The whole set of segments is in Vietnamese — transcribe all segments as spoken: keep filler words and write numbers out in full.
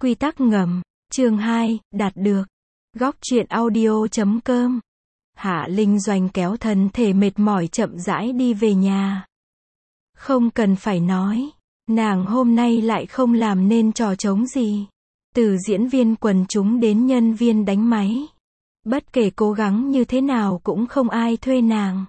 Quy tắc ngầm, chương hai, đạt được. Góc truyện audio chấm com. Hạ Linh Doanh kéo thân thể mệt mỏi chậm rãi đi về nhà. Không cần phải nói, nàng hôm nay lại không làm nên trò trống gì. Từ diễn viên quần chúng đến nhân viên đánh máy. Bất kể cố gắng như thế nào cũng không ai thuê nàng.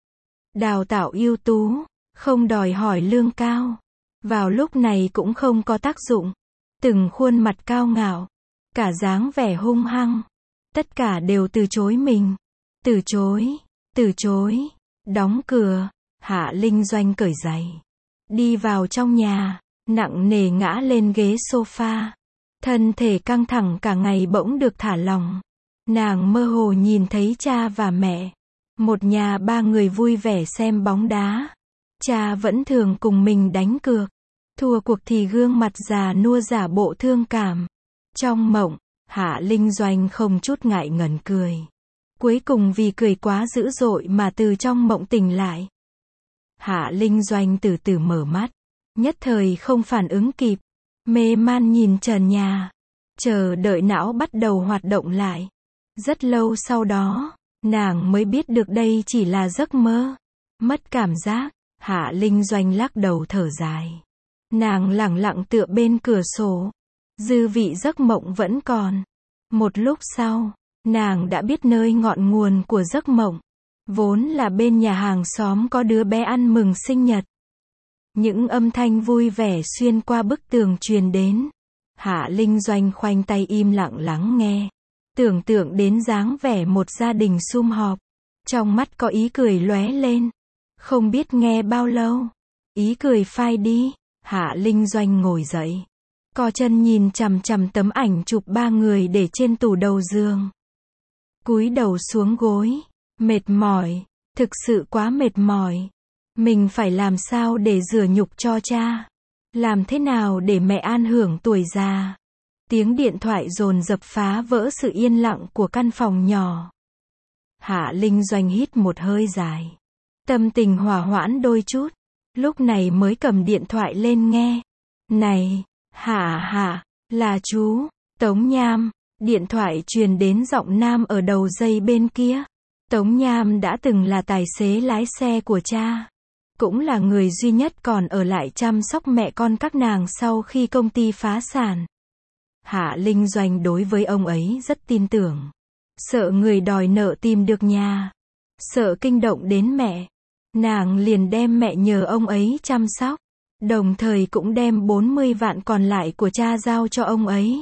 Đào tạo ưu tú, không đòi hỏi lương cao. Vào lúc này cũng không có tác dụng. Từng khuôn mặt cao ngạo, cả dáng vẻ hung hăng. Tất cả đều từ chối mình. Từ chối, từ chối, đóng cửa. Hạ Linh Doanh cởi giày, đi vào trong nhà, nặng nề ngã lên ghế sofa. Thân thể căng thẳng cả ngày bỗng được thả lỏng. Nàng mơ hồ nhìn thấy cha và mẹ. Một nhà ba người vui vẻ xem bóng đá. Cha vẫn thường cùng mình đánh cược. Thua cuộc thì gương mặt già nua giả bộ thương cảm. Trong mộng, Hạ Linh Doanh không chút ngại ngần cười. Cuối cùng vì cười quá dữ dội mà từ trong mộng tỉnh lại. Hạ Linh Doanh từ từ mở mắt. Nhất thời không phản ứng kịp. Mê man nhìn trần nhà. Chờ đợi não bắt đầu hoạt động lại. Rất lâu sau đó, nàng mới biết được đây chỉ là giấc mơ. Mất cảm giác, Hạ Linh Doanh lắc đầu thở dài. Nàng lẳng lặng tựa bên cửa sổ. Dư vị giấc mộng vẫn còn. Một lúc sau, nàng đã biết nơi ngọn nguồn của giấc mộng. Vốn là bên nhà hàng xóm có đứa bé ăn mừng sinh nhật. Những âm thanh vui vẻ xuyên qua bức tường truyền đến. Hạ Linh Doanh khoanh tay im lặng lắng nghe. Tưởng tượng đến dáng vẻ một gia đình sum họp. Trong mắt có ý cười lóe lên. Không biết nghe bao lâu. Ý cười phai đi. Hạ Linh Doanh ngồi dậy. Co chân nhìn chằm chằm tấm ảnh chụp ba người để trên tủ đầu giường. Cúi đầu xuống gối. Mệt mỏi. Thực sự quá mệt mỏi. Mình phải làm sao để rửa nhục cho cha? Làm thế nào để mẹ an hưởng tuổi già? Tiếng điện thoại dồn dập phá vỡ sự yên lặng của căn phòng nhỏ. Hạ Linh Doanh hít một hơi dài. Tâm tình hòa hoãn đôi chút. Lúc này mới cầm điện thoại lên nghe. Này, Hạ Hạ, là chú, Tống Nham. Điện thoại truyền đến giọng nam ở đầu dây bên kia. Tống Nham đã từng là tài xế lái xe của cha. Cũng là người duy nhất còn ở lại chăm sóc mẹ con các nàng sau khi công ty phá sản. Hạ Linh Doanh đối với ông ấy rất tin tưởng. Sợ người đòi nợ tìm được nhà. Sợ kinh động đến mẹ. Nàng liền đem mẹ nhờ ông ấy chăm sóc. Đồng thời cũng đem bốn mươi vạn còn lại của cha giao cho ông ấy.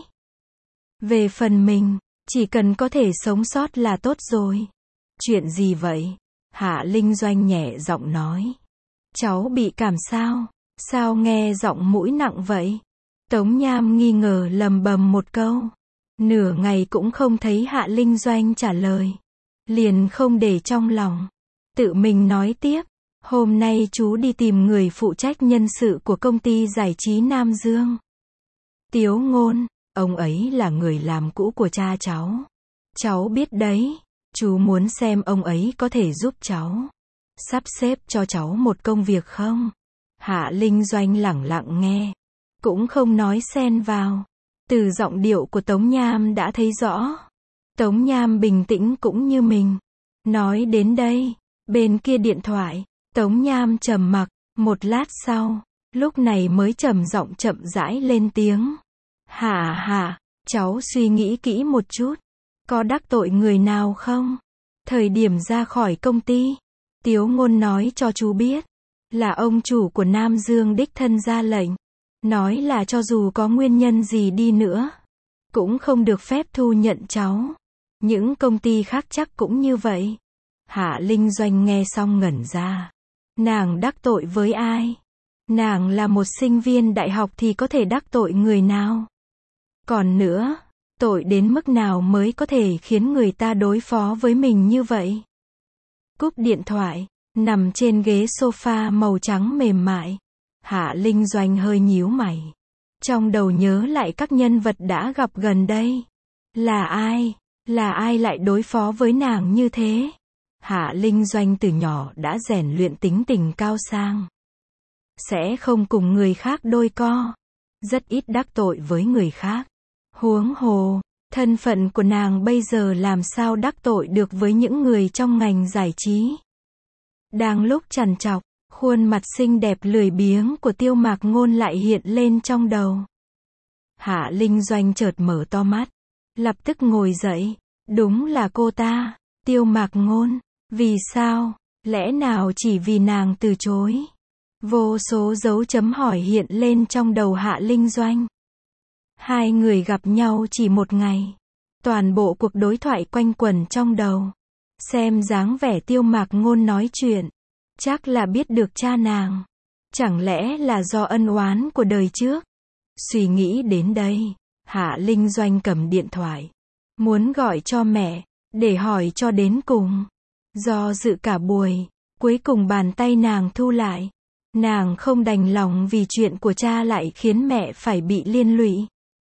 Về phần mình, chỉ cần có thể sống sót là tốt rồi. Chuyện gì vậy? Hạ Linh Doanh nhẹ giọng nói. Cháu bị cảm sao? Sao nghe giọng mũi nặng vậy? Tống Nham nghi ngờ lầm bầm một câu. Nửa ngày cũng không thấy Hạ Linh Doanh trả lời. Liền không để trong lòng. Tự mình nói tiếp. Hôm nay chú đi tìm người phụ trách nhân sự của công ty giải trí Nam Dương. Tiếu Ngôn, ông ấy là người làm cũ của cha cháu. Cháu biết đấy, chú muốn xem ông ấy có thể giúp cháu. Sắp xếp cho cháu một công việc không? Hạ Linh Doanh lẳng lặng nghe. Cũng không nói xen vào. Từ giọng điệu của Tống Nham đã thấy rõ. Tống Nham bình tĩnh cũng như mình. Nói đến đây, bên kia điện thoại, Tống Nham trầm mặc, một lát sau, lúc này mới trầm giọng chậm rãi lên tiếng. Hạ Hạ, cháu suy nghĩ kỹ một chút. Có đắc tội người nào không? Thời điểm ra khỏi công ty, Tiếu Ngôn nói cho chú biết. Là ông chủ của Nam Dương đích thân ra lệnh. Nói là cho dù có nguyên nhân gì đi nữa, cũng không được phép thu nhận cháu. Những công ty khác chắc cũng như vậy. Hạ Linh Doanh nghe xong ngẩn ra. Nàng đắc tội với ai? Nàng là một sinh viên đại học thì có thể đắc tội người nào? Còn nữa, tội đến mức nào mới có thể khiến người ta đối phó với mình như vậy? Cúp điện thoại, nằm trên ghế sofa màu trắng mềm mại. Hạ Linh Doanh hơi nhíu mày. Trong đầu nhớ lại các nhân vật đã gặp gần đây. Là ai? Là ai lại đối phó với nàng như thế? Hạ Linh Doanh từ nhỏ đã rèn luyện tính tình cao sang. Sẽ không cùng người khác đôi co. Rất ít đắc tội với người khác. Huống hồ, thân phận của nàng bây giờ làm sao đắc tội được với những người trong ngành giải trí. Đang lúc trằn trọc, khuôn mặt xinh đẹp lười biếng của Tiêu Mạc Ngôn lại hiện lên trong đầu. Hạ Linh Doanh chợt mở to mắt, lập tức ngồi dậy. Đúng là cô ta, Tiêu Mạc Ngôn. Vì sao? Lẽ nào chỉ vì nàng từ chối? Vô số dấu chấm hỏi hiện lên trong đầu Hạ Linh Doanh. Hai người gặp nhau chỉ một ngày. Toàn bộ cuộc đối thoại quanh quẩn trong đầu. Xem dáng vẻ Tiêu Mạc Ngôn nói chuyện, chắc là biết được cha nàng. Chẳng lẽ là do ân oán của đời trước? Suy nghĩ đến đây, Hạ Linh Doanh cầm điện thoại. Muốn gọi cho mẹ, để hỏi cho đến cùng. Do dự cả buổi, cuối cùng bàn tay nàng thu lại. Nàng không đành lòng vì chuyện của cha lại khiến mẹ phải bị liên lụy.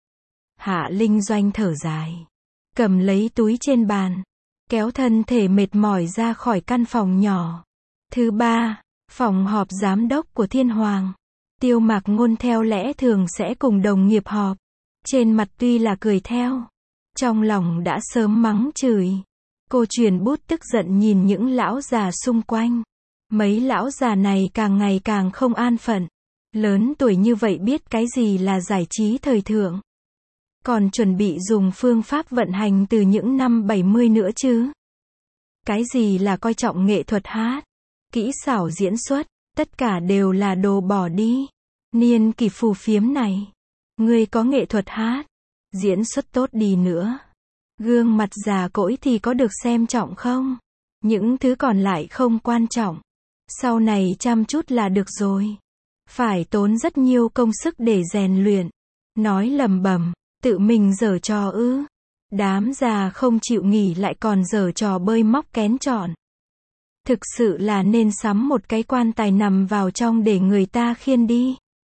Hạ Linh Doanh thở dài, cầm lấy túi trên bàn, kéo thân thể mệt mỏi ra khỏi căn phòng nhỏ. Thứ ba, phòng họp giám đốc của Thiên Hoàng. Tiêu Mạc Ngôn theo lẽ thường sẽ cùng đồng nghiệp họp. Trên mặt tuy là cười theo, trong lòng đã sớm mắng chửi. Cô truyền bút tức giận nhìn những lão già xung quanh. Mấy lão già này càng ngày càng không an phận. Lớn tuổi như vậy biết cái gì là giải trí thời thượng. Còn chuẩn bị dùng phương pháp vận hành từ những năm bảy mươi nữa chứ. Cái gì là coi trọng nghệ thuật hát, kỹ xảo diễn xuất, tất cả đều là đồ bỏ đi. Niên kỷ phù phiếm này, ngươi có nghệ thuật hát, diễn xuất tốt đi nữa, gương mặt già cỗi thì có được xem trọng không? Những thứ còn lại không quan trọng. Sau này chăm chút là được rồi. Phải tốn rất nhiều công sức để rèn luyện. Nói lầm bầm, tự mình giở trò ư? Đám già không chịu nghỉ lại còn giở trò bơi móc kén chọn. Thực sự là nên sắm một cái quan tài nằm vào trong để người ta khiêng đi.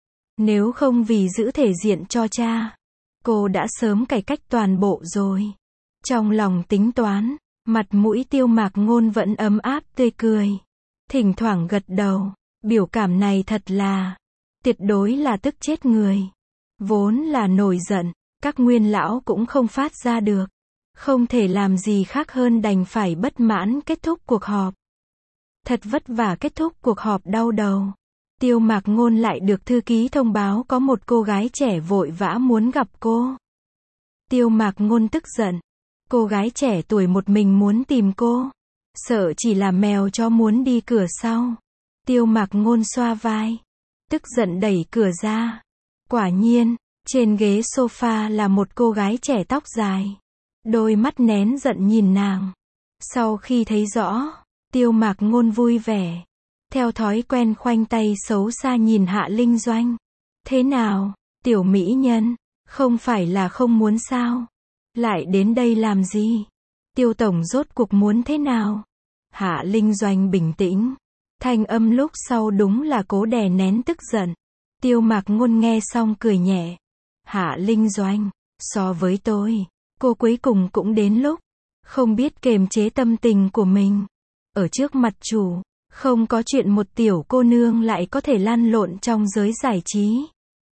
Nếu không vì giữ thể diện cho cha, cô đã sớm cải cách toàn bộ rồi. Trong lòng tính toán, mặt mũi Tiêu Mạc Ngôn vẫn ấm áp tươi cười. Thỉnh thoảng gật đầu, biểu cảm này thật là, tuyệt đối là tức chết người. Vốn là nổi giận, các nguyên lão cũng không phát ra được. Không thể làm gì khác hơn đành phải bất mãn kết thúc cuộc họp. Thật vất vả kết thúc cuộc họp đau đầu. Tiêu Mạc Ngôn lại được thư ký thông báo có một cô gái trẻ vội vã muốn gặp cô. Tiêu Mạc Ngôn tức giận. Cô gái trẻ tuổi một mình muốn tìm cô. Sợ chỉ là mèo cho muốn đi cửa sau. Tiêu Mạc Ngôn xoa vai, tức giận đẩy cửa ra. Quả nhiên, trên ghế sofa là một cô gái trẻ tóc dài. Đôi mắt nén giận nhìn nàng. Sau khi thấy rõ, Tiêu Mạc Ngôn vui vẻ. Theo thói quen khoanh tay xấu xa nhìn Hạ Linh Doanh. Thế nào, tiểu mỹ nhân, không phải là không muốn sao? Lại đến đây làm gì? Tiêu tổng rốt cuộc muốn thế nào? Hạ Linh Doanh bình tĩnh. Thanh âm lúc sau đúng là cố đè nén tức giận. Tiêu Mạc Ngôn nghe xong cười nhẹ. Hạ Linh Doanh, so với tôi, cô cuối cùng cũng đến lúc không biết kiềm chế tâm tình của mình. Ở trước mặt chủ, không có chuyện một tiểu cô nương lại có thể lăn lộn trong giới giải trí.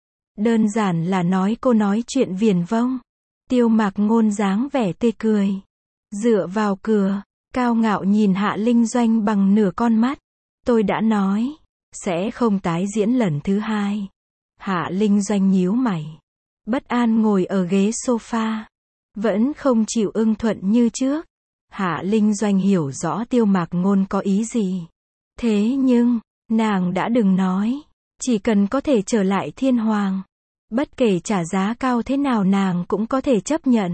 Đơn giản là nói cô nói chuyện viển vông. Tiêu Mạc Ngôn dáng vẻ tươi cười, dựa vào cửa, cao ngạo nhìn Hạ Linh Doanh bằng nửa con mắt. Tôi đã nói, sẽ không tái diễn lần thứ hai. Hạ Linh Doanh nhíu mày, bất an ngồi ở ghế sofa, vẫn không chịu ưng thuận như trước. Hạ Linh Doanh hiểu rõ Tiêu Mạc Ngôn có ý gì. Thế nhưng, nàng đã đừng nói, chỉ cần có thể trở lại Thiên Hoàng, bất kể trả giá cao thế nào nàng cũng có thể chấp nhận.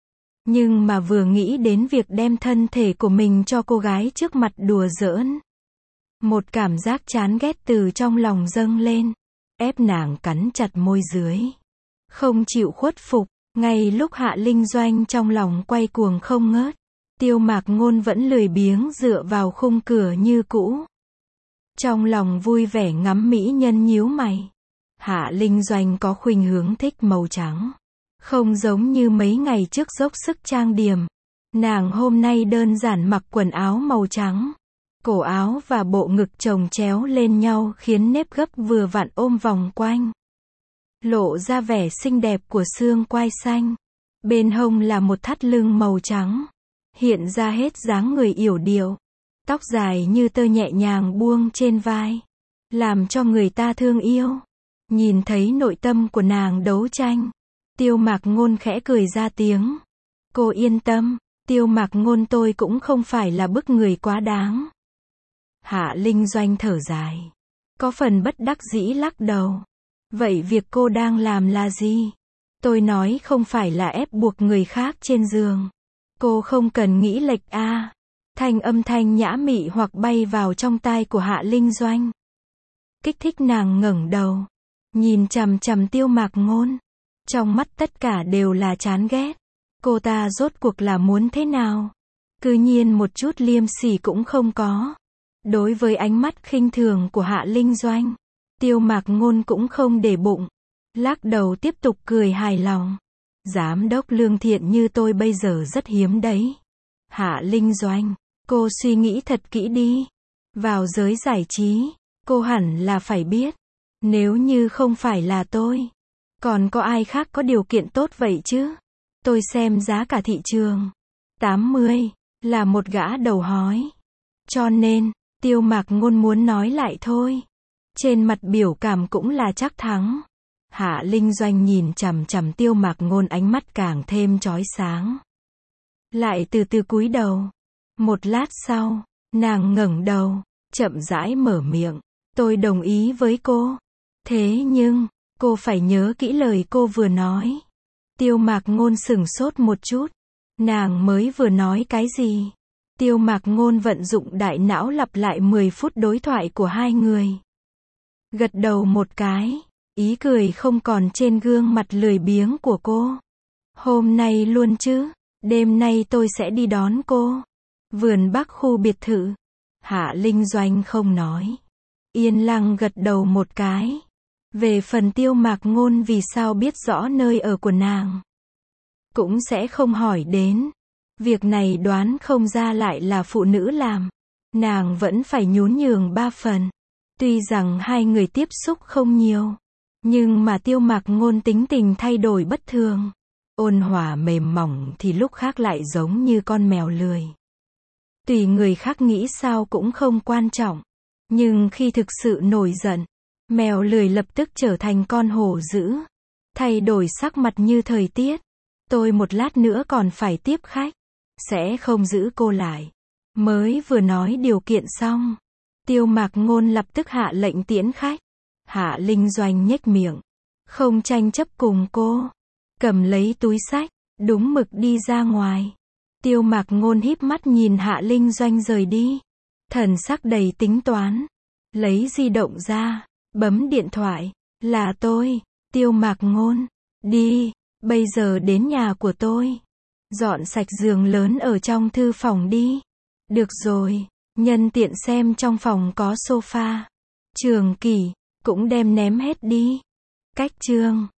Nhưng mà vừa nghĩ đến việc đem thân thể của mình cho cô gái trước mặt đùa giỡn, một cảm giác chán ghét từ trong lòng dâng lên, ép nàng cắn chặt môi dưới, không chịu khuất phục. Ngay lúc Hạ Linh Doanh trong lòng quay cuồng không ngớt, Tiêu Mạc Ngôn vẫn lười biếng dựa vào khung cửa như cũ. Trong lòng vui vẻ ngắm mỹ nhân nhíu mày. Hạ Linh Doanh có khuynh hướng thích màu trắng. Không giống như mấy ngày trước dốc sức trang điểm. Nàng hôm nay đơn giản mặc quần áo màu trắng. Cổ áo và bộ ngực chồng chéo lên nhau khiến nếp gấp vừa vặn ôm vòng quanh. lộ ra vẻ xinh đẹp của xương quai xanh. Bên hông là một thắt lưng màu trắng, hiện ra hết dáng người yểu điệu. Tóc dài như tơ nhẹ nhàng buông trên vai, làm cho người ta thương yêu. Nhìn thấy nội tâm của nàng đấu tranh, Tiêu Mạc Ngôn khẽ cười ra tiếng. Cô yên tâm, Tiêu Mạc Ngôn tôi cũng không phải là bức người quá đáng. Hạ Linh Doanh thở dài, có phần bất đắc dĩ lắc đầu. Vậy việc cô đang làm là gì? Tôi nói không phải là ép buộc người khác trên giường. Cô không cần nghĩ lệch a. À. Thanh âm thanh nhã mị hoặc bay vào trong tai của Hạ Linh Doanh. Kích thích nàng ngẩng đầu, nhìn chằm chằm Tiêu Mạc Ngôn. Trong mắt tất cả đều là chán ghét. Cô ta rốt cuộc là muốn thế nào? Cứ nhiên một chút liêm sỉ cũng không có. Đối với ánh mắt khinh thường của Hạ Linh Doanh, Tiêu Mạc Ngôn cũng không để bụng. Lắc đầu tiếp tục cười hài lòng. Giám đốc lương thiện như tôi bây giờ rất hiếm đấy. Hạ Linh Doanh, cô suy nghĩ thật kỹ đi. Vào giới giải trí, cô hẳn là phải biết. Nếu như không phải là tôi, còn có ai khác có điều kiện tốt vậy chứ? Tôi xem giá cả thị trường. tám mươi, là một gã đầu hói. Cho nên, Tiêu Mạc Ngôn muốn nói lại thôi. Trên mặt biểu cảm cũng là chắc thắng. Hạ Linh Doanh nhìn chằm chằm Tiêu Mạc Ngôn, ánh mắt càng thêm chói sáng. Lại từ từ cúi đầu. Một lát sau, nàng ngẩng đầu, chậm rãi mở miệng. Tôi đồng ý với cô. Thế nhưng, cô phải nhớ kỹ lời cô vừa nói. Tiêu Mạc Ngôn sửng sốt một chút. Nàng mới vừa nói cái gì? Tiêu Mạc Ngôn vận dụng đại não lặp lại mười phút đối thoại của hai người. Gật đầu một cái, ý cười không còn trên gương mặt lười biếng của cô. Hôm nay luôn chứ, đêm nay tôi sẽ đi đón cô. Vườn Bắc khu biệt thự. Hạ Linh Doanh không nói. Yên lặng gật đầu một cái. Về phần Tiêu Mạc Ngôn vì sao biết rõ nơi ở của nàng, cũng sẽ không hỏi đến. Việc này đoán không ra lại là phụ nữ làm. Nàng vẫn phải nhún nhường ba phần. Tuy rằng hai người tiếp xúc không nhiều, nhưng mà Tiêu Mạc Ngôn tính tình thay đổi bất thường. Ôn hòa mềm mỏng thì lúc khác lại giống như con mèo lười. Tùy người khác nghĩ sao cũng không quan trọng. Nhưng khi thực sự nổi giận, mèo lười lập tức trở thành con hổ dữ. Thay đổi sắc mặt như thời tiết. Tôi một lát nữa còn phải tiếp khách. Sẽ không giữ cô lại. Mới vừa nói điều kiện xong, Tiêu Mạc Ngôn lập tức hạ lệnh tiễn khách. Hạ Linh Doanh nhếch miệng, không tranh chấp cùng cô. Cầm lấy túi xách, đúng mực đi ra ngoài. Tiêu Mạc Ngôn híp mắt nhìn Hạ Linh Doanh rời đi. Thần sắc đầy tính toán. Lấy di động ra, bấm điện thoại. Là tôi, Tiêu Mạc Ngôn. Đi, bây giờ đến nhà của tôi. Dọn sạch giường lớn ở trong thư phòng đi. Được rồi, nhân tiện xem trong phòng có sofa, trường kỷ, cũng đem ném hết đi. Cách chương